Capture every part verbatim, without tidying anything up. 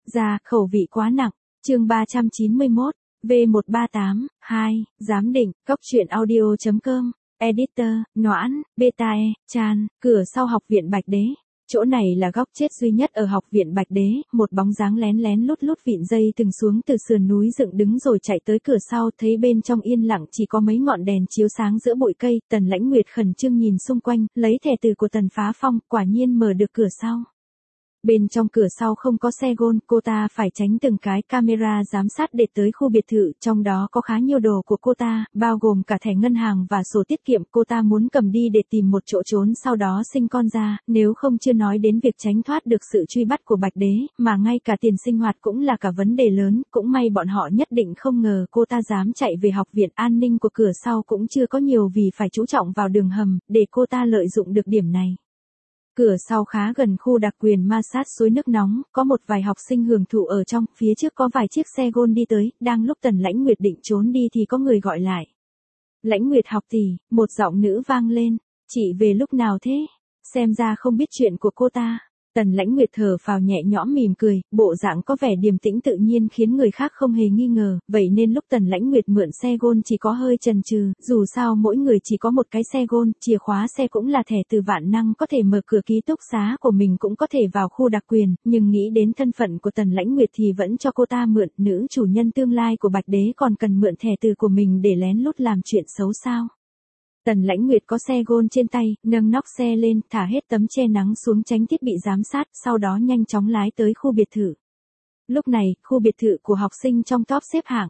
Ra, khẩu vị quá nặng. Chương ba trăm chín mươi mốt, V một ba tám, hai, giám định, góc truyện audio chấm com, editor, Noãn, Betae, Chan, cửa sau học viện Bạch Đế. Chỗ này là góc chết duy nhất ở học viện Bạch Đế, một bóng dáng lén lén lút lút vịn dây từng xuống từ sườn núi dựng đứng rồi chạy tới cửa sau, thấy bên trong yên lặng chỉ có mấy ngọn đèn chiếu sáng giữa bụi cây, Tần Lãnh Nguyệt khẩn trương nhìn xung quanh, lấy thẻ từ của Tần Phá Phong, quả nhiên mở được cửa sau. Bên trong cửa sau không có xe gôn, cô ta phải tránh từng cái camera giám sát để tới khu biệt thự, trong đó có khá nhiều đồ của cô ta, bao gồm cả thẻ ngân hàng và sổ tiết kiệm, cô ta muốn cầm đi để tìm một chỗ trốn sau đó sinh con ra, nếu không chưa nói đến việc tránh thoát được sự truy bắt của Bạch Đế, mà ngay cả tiền sinh hoạt cũng là cả vấn đề lớn, cũng may bọn họ nhất định không ngờ cô ta dám chạy về học viện, an ninh của cửa sau cũng chưa có nhiều vì phải chú trọng vào đường hầm, để cô ta lợi dụng được điểm này. Cửa sau khá gần khu đặc quyền ma sát suối nước nóng, có một vài học sinh hưởng thụ ở trong, phía trước có vài chiếc xe gôn đi tới, đang lúc Tần Lãnh Nguyệt định trốn đi thì có người gọi lại. Lãnh Nguyệt học tỷ, một giọng nữ vang lên, chị về lúc nào thế? Xem ra không biết chuyện của cô ta. Tần Lãnh Nguyệt thở phào nhẹ nhõm mỉm cười, bộ dạng có vẻ điềm tĩnh tự nhiên khiến người khác không hề nghi ngờ, vậy nên lúc Tần Lãnh Nguyệt mượn xe gôn chỉ có hơi chần chừ, dù sao mỗi người chỉ có một cái xe gôn, chìa khóa xe cũng là thẻ từ vạn năng có thể mở cửa ký túc xá của mình cũng có thể vào khu đặc quyền, nhưng nghĩ đến thân phận của Tần Lãnh Nguyệt thì vẫn cho cô ta mượn, nữ chủ nhân tương lai của Bạch Đế còn cần mượn thẻ từ của mình để lén lút làm chuyện xấu sao? Tần Lãnh Nguyệt có xe gôn trên tay, nâng nóc xe lên, thả hết tấm che nắng xuống tránh thiết bị giám sát, sau đó nhanh chóng lái tới khu biệt thự. Lúc này, khu biệt thự của học sinh trong top xếp hạng.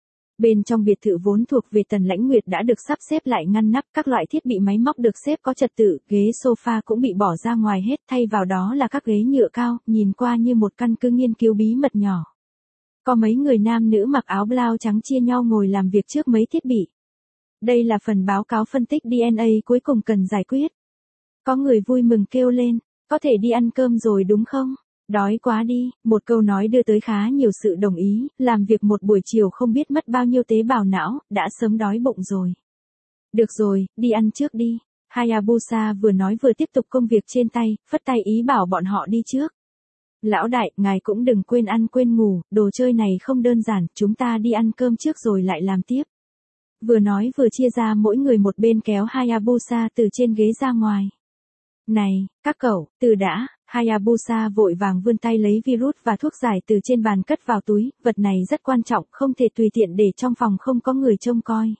Bên trong biệt thự vốn thuộc về Tần Lãnh Nguyệt đã được sắp xếp lại ngăn nắp, các loại thiết bị máy móc được xếp có trật tự, ghế sofa cũng bị bỏ ra ngoài hết, thay vào đó là các ghế nhựa cao, nhìn qua như một căn cứ nghiên cứu bí mật nhỏ. Có mấy người nam nữ mặc áo blau trắng chia nhau ngồi làm việc trước mấy thiết bị. Đây là phần báo cáo phân tích đê en a cuối cùng cần giải quyết. Có người vui mừng kêu lên, có thể đi ăn cơm rồi đúng không? Đói quá đi, một câu nói đưa tới khá nhiều sự đồng ý, làm việc một buổi chiều không biết mất bao nhiêu tế bào não, đã sớm đói bụng rồi. Được rồi, đi ăn trước đi. Hayabusa vừa nói vừa tiếp tục công việc trên tay, phất tay ý bảo bọn họ đi trước. Lão đại, ngài cũng đừng quên ăn quên ngủ, đồ chơi này không đơn giản, chúng ta đi ăn cơm trước rồi lại làm tiếp. Vừa nói vừa chia ra mỗi người một bên kéo Hayabusa từ trên ghế ra ngoài. Này, các cậu, từ đã, Hayabusa vội vàng vươn tay lấy virus và thuốc giải từ trên bàn cất vào túi, vật này rất quan trọng, không thể tùy tiện để trong phòng không có người trông coi.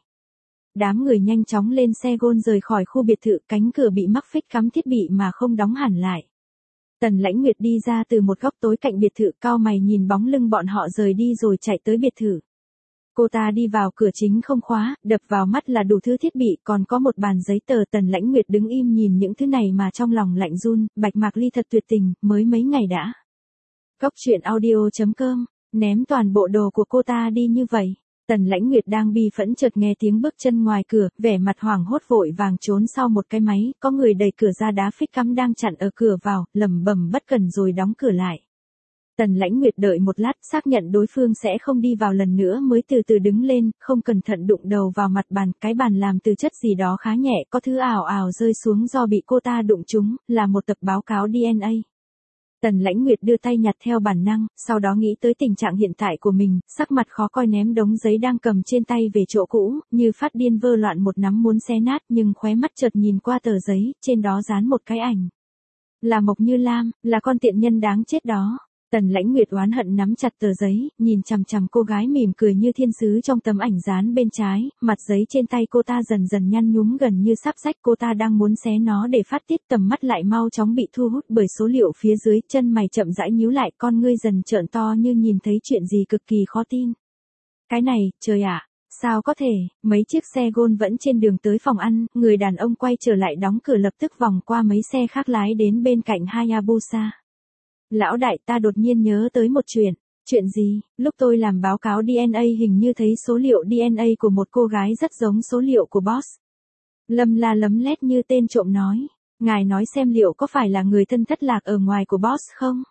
Đám người nhanh chóng lên xe gôn rời khỏi khu biệt thự, cánh cửa bị mắc phích cắm thiết bị mà không đóng hẳn lại. Tần Lãnh Nguyệt đi ra từ một góc tối cạnh biệt thự, cau mày nhìn bóng lưng bọn họ rời đi rồi chạy tới biệt thự. Cô ta đi vào cửa chính không khóa, đập vào mắt là đủ thứ thiết bị, còn có một bàn giấy tờ. Tần Lãnh Nguyệt đứng im nhìn những thứ này mà trong lòng lạnh run, Bạch Mạc Ly thật tuyệt tình, mới mấy ngày đã. Góc truyện audio chấm com, ném toàn bộ đồ của cô ta đi như vậy. Tần Lãnh Nguyệt đang bi phẫn chợt nghe tiếng bước chân ngoài cửa, vẻ mặt hoảng hốt vội vàng trốn sau một cái máy, có người đẩy cửa ra, đá phích cắm đang chặn ở cửa vào, lẩm bẩm bất cần rồi đóng cửa lại. Tần Lãnh Nguyệt đợi một lát, xác nhận đối phương sẽ không đi vào lần nữa mới từ từ đứng lên, không cẩn thận đụng đầu vào mặt bàn, cái bàn làm từ chất gì đó khá nhẹ, có thứ ảo ảo rơi xuống do bị cô ta đụng trúng, là một tập báo cáo đê en a. Tần Lãnh Nguyệt đưa tay nhặt theo bản năng, sau đó nghĩ tới tình trạng hiện tại của mình, sắc mặt khó coi ném đống giấy đang cầm trên tay về chỗ cũ, như phát điên vơ loạn một nắm muốn xé nát, nhưng khóe mắt chợt nhìn qua tờ giấy, trên đó dán một cái ảnh. Là Mộc Như Lam, là con tiện nhân đáng chết đó. Tần Lãnh Nguyệt oán hận nắm chặt tờ giấy, nhìn chằm chằm cô gái mỉm cười như thiên sứ trong tấm ảnh dán bên trái, mặt giấy trên tay cô ta dần dần nhăn nhúm gần như sắp rách, cô ta đang muốn xé nó để phát tiết, tầm mắt lại mau chóng bị thu hút bởi số liệu phía dưới, chân mày chậm rãi nhíu lại, con ngươi dần trợn to như nhìn thấy chuyện gì cực kỳ khó tin. Cái này, trời ạ, sao có thể, mấy chiếc xe gôn vẫn trên đường tới phòng ăn, người đàn ông quay trở lại đóng cửa lập tức vòng qua mấy xe khác lái đến bên cạnh Hayabusa. Lão đại, ta đột nhiên nhớ tới một chuyện. Chuyện gì? Lúc tôi làm báo cáo đê en a hình như thấy số liệu đê en a của một cô gái rất giống số liệu của boss. Lâm la lấm lét như tên trộm nói. Ngài nói xem liệu có phải là người thân thất lạc ở ngoài của boss không?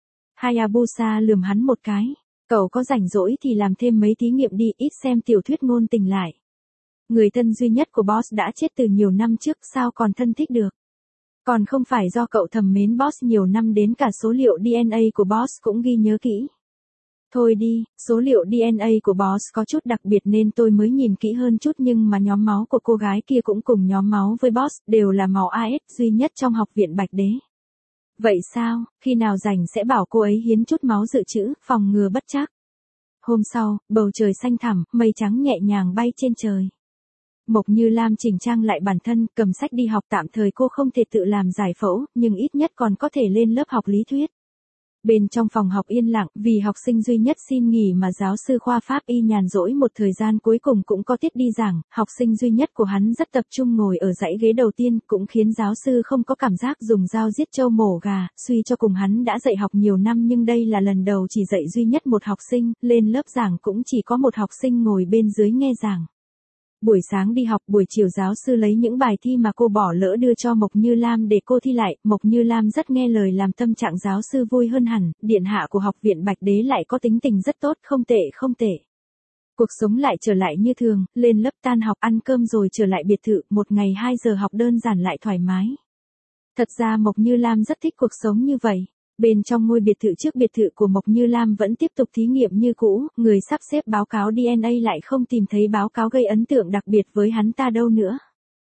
Hayabusa lườm hắn một cái. Cậu có rảnh rỗi thì làm thêm mấy thí nghiệm đi, ít xem tiểu thuyết ngôn tình lại. Người thân duy nhất của boss đã chết từ nhiều năm trước, sao còn thân thích được? Còn không phải do cậu thầm mến boss nhiều năm đến cả số liệu đê en a của boss cũng ghi nhớ kỹ. Thôi đi, số liệu đê en a của boss có chút đặc biệt nên tôi mới nhìn kỹ hơn chút nhưng mà nhóm máu của cô gái kia cũng cùng nhóm máu với boss, đều là màu a ét duy nhất trong học viện Bạch Đế. Vậy sao, khi nào rảnh sẽ bảo cô ấy hiến chút máu dự trữ, phòng ngừa bất trắc. Hôm sau, bầu trời xanh thẳm, mây trắng nhẹ nhàng bay trên trời. Mộc Như Lam chỉnh trang lại bản thân, cầm sách đi học, tạm thời cô không thể tự làm giải phẫu, nhưng ít nhất còn có thể lên lớp học lý thuyết. Bên trong phòng học yên lặng, vì học sinh duy nhất xin nghỉ mà giáo sư khoa Pháp y nhàn rỗi một thời gian cuối cùng cũng có tiết đi giảng, học sinh duy nhất của hắn rất tập trung ngồi ở dãy ghế đầu tiên, cũng khiến giáo sư không có cảm giác dùng dao giết trâu mổ gà, suy cho cùng hắn đã dạy học nhiều năm nhưng đây là lần đầu chỉ dạy duy nhất một học sinh, lên lớp giảng cũng chỉ có một học sinh ngồi bên dưới nghe giảng. Buổi sáng đi học, buổi chiều giáo sư lấy những bài thi mà cô bỏ lỡ đưa cho Mộc Như Lam để cô thi lại, Mộc Như Lam rất nghe lời làm tâm trạng giáo sư vui hơn hẳn, điện hạ của học viện Bạch Đế lại có tính tình rất tốt, không tệ không tệ. Cuộc sống lại trở lại như thường, lên lớp tan học ăn cơm rồi trở lại biệt thự, một ngày hai giờ học đơn giản lại thoải mái. Thật ra Mộc Như Lam rất thích cuộc sống như vậy. Bên trong ngôi biệt thự trước biệt thự của Mộc Như Lam vẫn tiếp tục thí nghiệm như cũ, người sắp xếp báo cáo đê en a lại không tìm thấy báo cáo gây ấn tượng đặc biệt với hắn ta đâu nữa.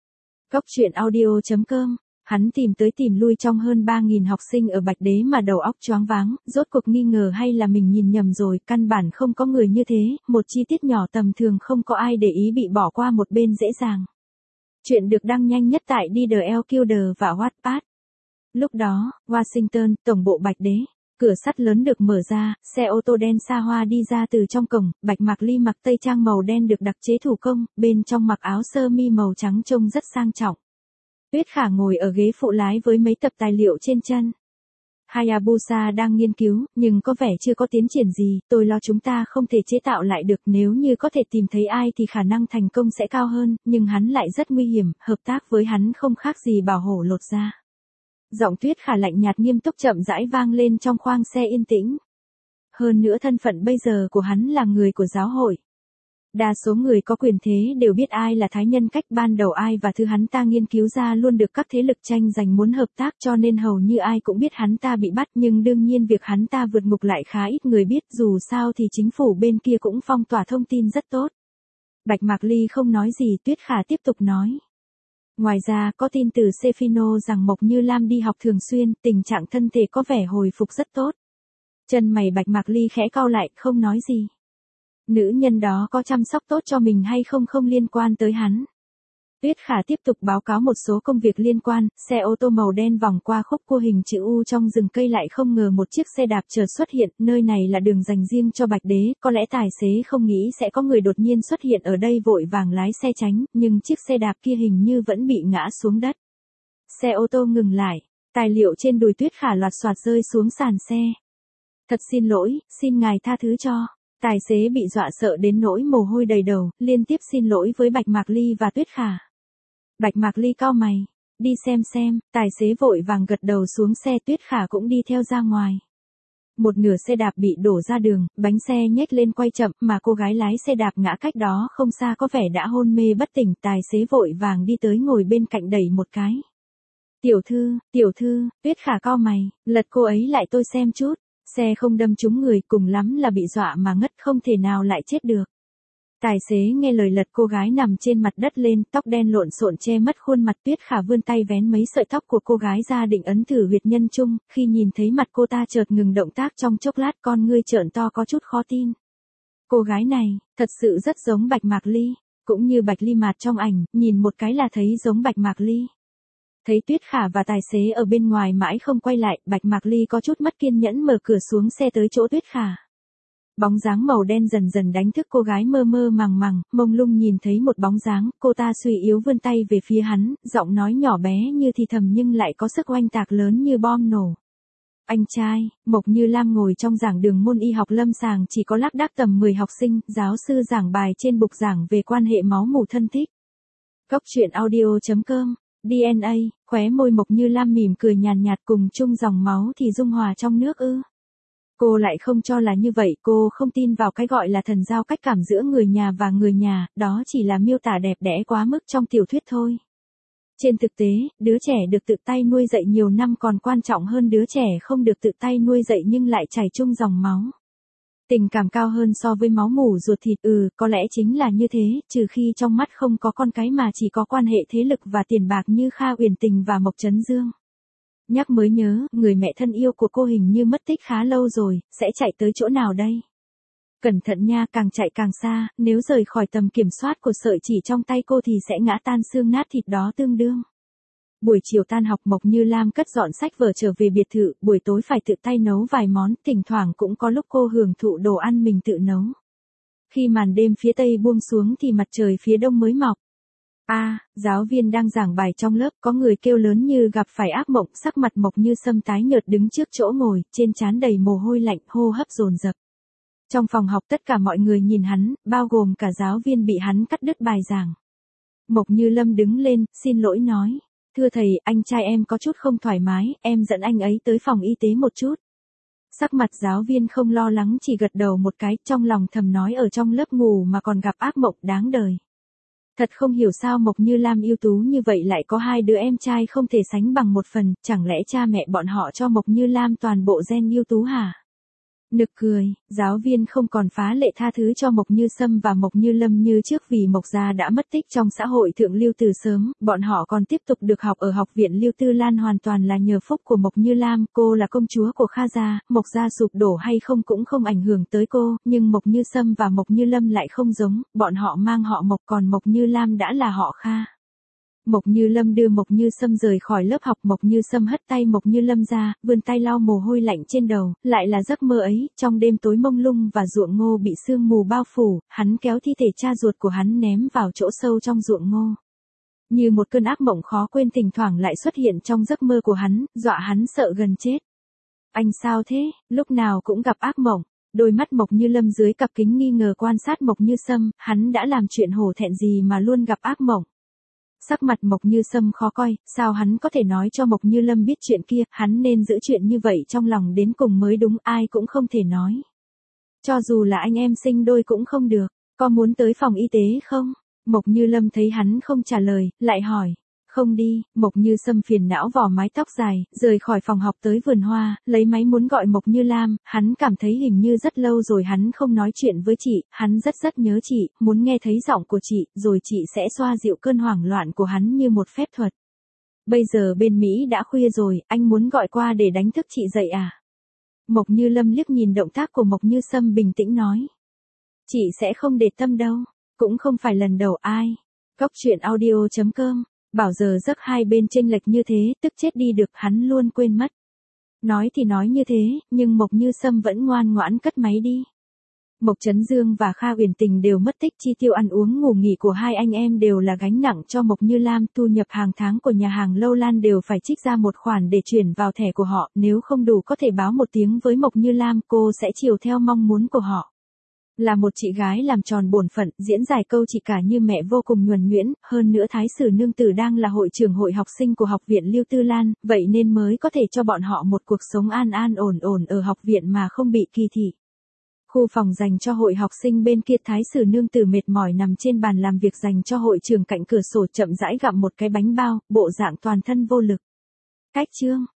Góc truyện audio chấm com, hắn tìm tới tìm lui trong hơn ba nghìn học sinh ở Bạch Đế mà đầu óc choáng váng, rốt cuộc nghi ngờ hay là mình nhìn nhầm rồi, căn bản không có người như thế, một chi tiết nhỏ tầm thường không có ai để ý bị bỏ qua một bên dễ dàng. Chuyện được đăng nhanh nhất tại đê đê lờ Killer và Wattpad. Lúc đó, Washington, tổng bộ Bạch Đế, cửa sắt lớn được mở ra, xe ô tô đen xa hoa đi ra từ trong cổng, Bạch Mạc Ly mặc tây trang màu đen được đặc chế thủ công, bên trong mặc áo sơ mi màu trắng trông rất sang trọng. Tuyết Khả ngồi ở ghế phụ lái với mấy tập tài liệu trên chân. Hayabusa đang nghiên cứu, nhưng có vẻ chưa có tiến triển gì, tôi lo chúng ta không thể chế tạo lại được, nếu như có thể tìm thấy ai thì khả năng thành công sẽ cao hơn, nhưng hắn lại rất nguy hiểm, hợp tác với hắn không khác gì bảo hổ lột da. Giọng Tuyết Khả lạnh nhạt nghiêm túc chậm rãi vang lên trong khoang xe yên tĩnh. Hơn nữa thân phận bây giờ của hắn là người của giáo hội. Đa số người có quyền thế đều biết ai là thái nhân cách ban đầu ai và thứ hắn ta nghiên cứu ra luôn được các thế lực tranh giành muốn hợp tác cho nên hầu như ai cũng biết hắn ta bị bắt nhưng đương nhiên việc hắn ta vượt ngục lại khá ít người biết dù sao thì chính phủ bên kia cũng phong tỏa thông tin rất tốt. Bạch Mạc Ly không nói gì Tuyết Khả tiếp tục nói. Ngoài ra có tin từ Sefino rằng Mộc Như Lam đi học thường xuyên, tình trạng thân thể có vẻ hồi phục rất tốt. Chân mày Bạch Mạc Ly khẽ cau lại, không nói gì. Nữ nhân đó có chăm sóc tốt cho mình hay không không liên quan tới hắn. Tuyết Khả tiếp tục báo cáo một số công việc liên quan, xe ô tô màu đen vòng qua khúc cua hình chữ U trong rừng cây lại không ngờ một chiếc xe đạp chợt xuất hiện, nơi này là đường dành riêng cho Bạch Đế, có lẽ tài xế không nghĩ sẽ có người đột nhiên xuất hiện ở đây vội vàng lái xe tránh, nhưng chiếc xe đạp kia hình như vẫn bị ngã xuống đất. Xe ô tô ngừng lại, tài liệu trên đùi Tuyết Khả loạt soạt rơi xuống sàn xe. Thật xin lỗi, xin ngài tha thứ cho. Tài xế bị dọa sợ đến nỗi mồ hôi đầy đầu, liên tiếp xin lỗi với Bạch Mạc Ly và Tuyết Khả. Bạch Mạc Ly cau mày, đi xem xem, tài xế vội vàng gật đầu xuống xe Tuyết Khả cũng đi theo ra ngoài. Một nửa xe đạp bị đổ ra đường, bánh xe nhếch lên quay chậm mà cô gái lái xe đạp ngã cách đó không xa có vẻ đã hôn mê bất tỉnh, tài xế vội vàng đi tới ngồi bên cạnh đẩy một cái. Tiểu thư, tiểu thư, Tuyết Khả cau mày, lật cô ấy lại tôi xem chút. Xe không đâm trúng người cùng lắm là bị dọa mà ngất không thể nào lại chết được. Tài xế nghe lời lật cô gái nằm trên mặt đất lên, tóc đen lộn xộn che mất khuôn mặt Tuyết Khả vươn tay vén mấy sợi tóc của cô gái ra định ấn thử huyệt nhân trung, khi nhìn thấy mặt cô ta chợt ngừng động tác trong chốc lát con ngươi trợn to có chút khó tin. Cô gái này, thật sự rất giống Bạch Mạc Ly, cũng như Bạch Ly Mạt trong ảnh, nhìn một cái là thấy giống Bạch Mạc Ly. Thấy Tuyết Khả và tài xế ở bên ngoài mãi không quay lại, Bạch Mạc Ly có chút mất kiên nhẫn mở cửa xuống xe tới chỗ Tuyết Khả. Bóng dáng màu đen dần dần đánh thức cô gái mơ mơ màng màng, mông lung nhìn thấy một bóng dáng, cô ta suy yếu vươn tay về phía hắn, giọng nói nhỏ bé như thì thầm nhưng lại có sức oanh tạc lớn như bom nổ. Anh trai, Mộc Như Lam ngồi trong giảng đường môn y học lâm sàng chỉ có lác đác tầm mười học sinh, giáo sư giảng bài trên bục giảng về quan hệ máu mủ thân thích. Góc truyện audio chấm com đê en a, khóe môi Mộc Như Lam mỉm cười nhàn nhạt cùng chung dòng máu thì dung hòa trong nước ư. Cô lại không cho là như vậy, cô không tin vào cái gọi là thần giao cách cảm giữa người nhà và người nhà, đó chỉ là miêu tả đẹp đẽ quá mức trong tiểu thuyết thôi. Trên thực tế, đứa trẻ được tự tay nuôi dạy nhiều năm còn quan trọng hơn đứa trẻ không được tự tay nuôi dạy nhưng lại chảy chung dòng máu. Tình cảm cao hơn so với máu mủ ruột thịt, ừ, có lẽ chính là như thế, trừ khi trong mắt không có con cái mà chỉ có quan hệ thế lực và tiền bạc như Kha Uyển Tình và Mộc Chấn Dương. Nhắc mới nhớ, người mẹ thân yêu của cô hình như mất tích khá lâu rồi, sẽ chạy tới chỗ nào đây? Cẩn thận nha, càng chạy càng xa, nếu rời khỏi tầm kiểm soát của sợi chỉ trong tay cô thì sẽ ngã tan xương nát thịt đó tương đương. Buổi chiều tan học Mộc Như Lam cất dọn sách vở trở về biệt thự, buổi tối phải tự tay nấu vài món, thỉnh thoảng cũng có lúc cô hưởng thụ đồ ăn mình tự nấu. Khi màn đêm phía tây buông xuống thì mặt trời phía đông mới mọc. A, à, giáo viên đang giảng bài trong lớp, có người kêu lớn như gặp phải ác mộng, sắc mặt Mộc Như Sâm tái nhợt đứng trước chỗ ngồi, trên trán đầy mồ hôi lạnh, hô hấp dồn dập. Trong phòng học tất cả mọi người nhìn hắn, bao gồm cả giáo viên bị hắn cắt đứt bài giảng. Mộc Như Lâm đứng lên, xin lỗi nói. Thưa thầy, anh trai em có chút không thoải mái, em dẫn anh ấy tới phòng y tế một chút. Sắc mặt giáo viên không lo lắng chỉ gật đầu một cái, trong lòng thầm nói ở trong lớp ngủ mà còn gặp ác mộng đáng đời. Thật không hiểu sao Mộc Như Lam ưu tú như vậy lại có hai đứa em trai không thể sánh bằng một phần, chẳng lẽ cha mẹ bọn họ cho Mộc Như Lam toàn bộ gen ưu tú hả? Nực cười, giáo viên không còn phá lệ tha thứ cho Mộc Như Sâm và Mộc Như Lâm như trước vì Mộc gia đã mất tích trong xã hội thượng lưu từ sớm, bọn họ còn tiếp tục được học ở học viện Lưu Tư Lan hoàn toàn là nhờ phúc của Mộc Như Lam, cô là công chúa của Kha gia, Mộc gia sụp đổ hay không cũng không ảnh hưởng tới cô, nhưng Mộc Như Sâm và Mộc Như Lâm lại không giống, bọn họ mang họ Mộc còn Mộc Như Lam đã là họ Kha. Mộc Như Lâm đưa Mộc Như Sâm rời khỏi lớp học, Mộc Như Sâm hất tay Mộc Như Lâm ra, vươn tay lau mồ hôi lạnh trên đầu, lại là giấc mơ ấy, trong đêm tối mông lung và ruộng ngô bị sương mù bao phủ, hắn kéo thi thể cha ruột của hắn ném vào chỗ sâu trong ruộng ngô. Như một cơn ác mộng khó quên thỉnh thoảng lại xuất hiện trong giấc mơ của hắn, dọa hắn sợ gần chết. Anh sao thế, lúc nào cũng gặp ác mộng. Đôi mắt Mộc Như Lâm dưới cặp kính nghi ngờ quan sát Mộc Như Sâm, hắn đã làm chuyện hổ thẹn gì mà luôn gặp ác mộng. Sắc mặt Mộc Như Sâm khó coi, sao hắn có thể nói cho Mộc Như Lâm biết chuyện kia, hắn nên giữ chuyện như vậy trong lòng đến cùng mới đúng, ai cũng không thể nói. Cho dù là anh em sinh đôi cũng không được, có muốn tới phòng y tế không? Mộc Như Lâm thấy hắn không trả lời, lại hỏi. Không đi, Mộc Như Sâm phiền não vò mái tóc dài, rời khỏi phòng học tới vườn hoa, lấy máy muốn gọi Mộc Như Lam, hắn cảm thấy hình như rất lâu rồi hắn không nói chuyện với chị, hắn rất rất nhớ chị, muốn nghe thấy giọng của chị, rồi chị sẽ xoa dịu cơn hoảng loạn của hắn như một phép thuật. Bây giờ bên Mỹ đã khuya rồi, anh muốn gọi qua để đánh thức chị dậy à? Mộc Như Lâm liếc nhìn động tác của Mộc Như Sâm bình tĩnh nói. Chị sẽ không để tâm đâu, cũng không phải lần đầu ai. Cóc truyện audio chấm com Bảo giờ giấc hai bên chênh lệch như thế, tức chết đi được, hắn luôn quên mất. Nói thì nói như thế, nhưng Mộc Như Sâm vẫn ngoan ngoãn cất máy đi. Mộc Chấn Dương và Kha Uyển Tình đều mất tích, chi tiêu ăn uống ngủ nghỉ của hai anh em đều là gánh nặng cho Mộc Như Lam, thu nhập hàng tháng của nhà hàng Lâu Lan đều phải trích ra một khoản để chuyển vào thẻ của họ, nếu không đủ có thể báo một tiếng với Mộc Như Lam, cô sẽ chiều theo mong muốn của họ. Là một chị gái làm tròn bổn phận, diễn giải câu chị cả như mẹ vô cùng nhuần nhuyễn, hơn nữa Thái sử nương tử đang là hội trưởng hội học sinh của học viện Lưu Tư Lan, vậy nên mới có thể cho bọn họ một cuộc sống an an ổn ổn ở học viện mà không bị kỳ thị. Khu phòng dành cho hội học sinh bên kia, Thái sử nương tử mệt mỏi nằm trên bàn làm việc dành cho hội trưởng cạnh cửa sổ, chậm rãi gặm một cái bánh bao, bộ dạng toàn thân vô lực. Cách chương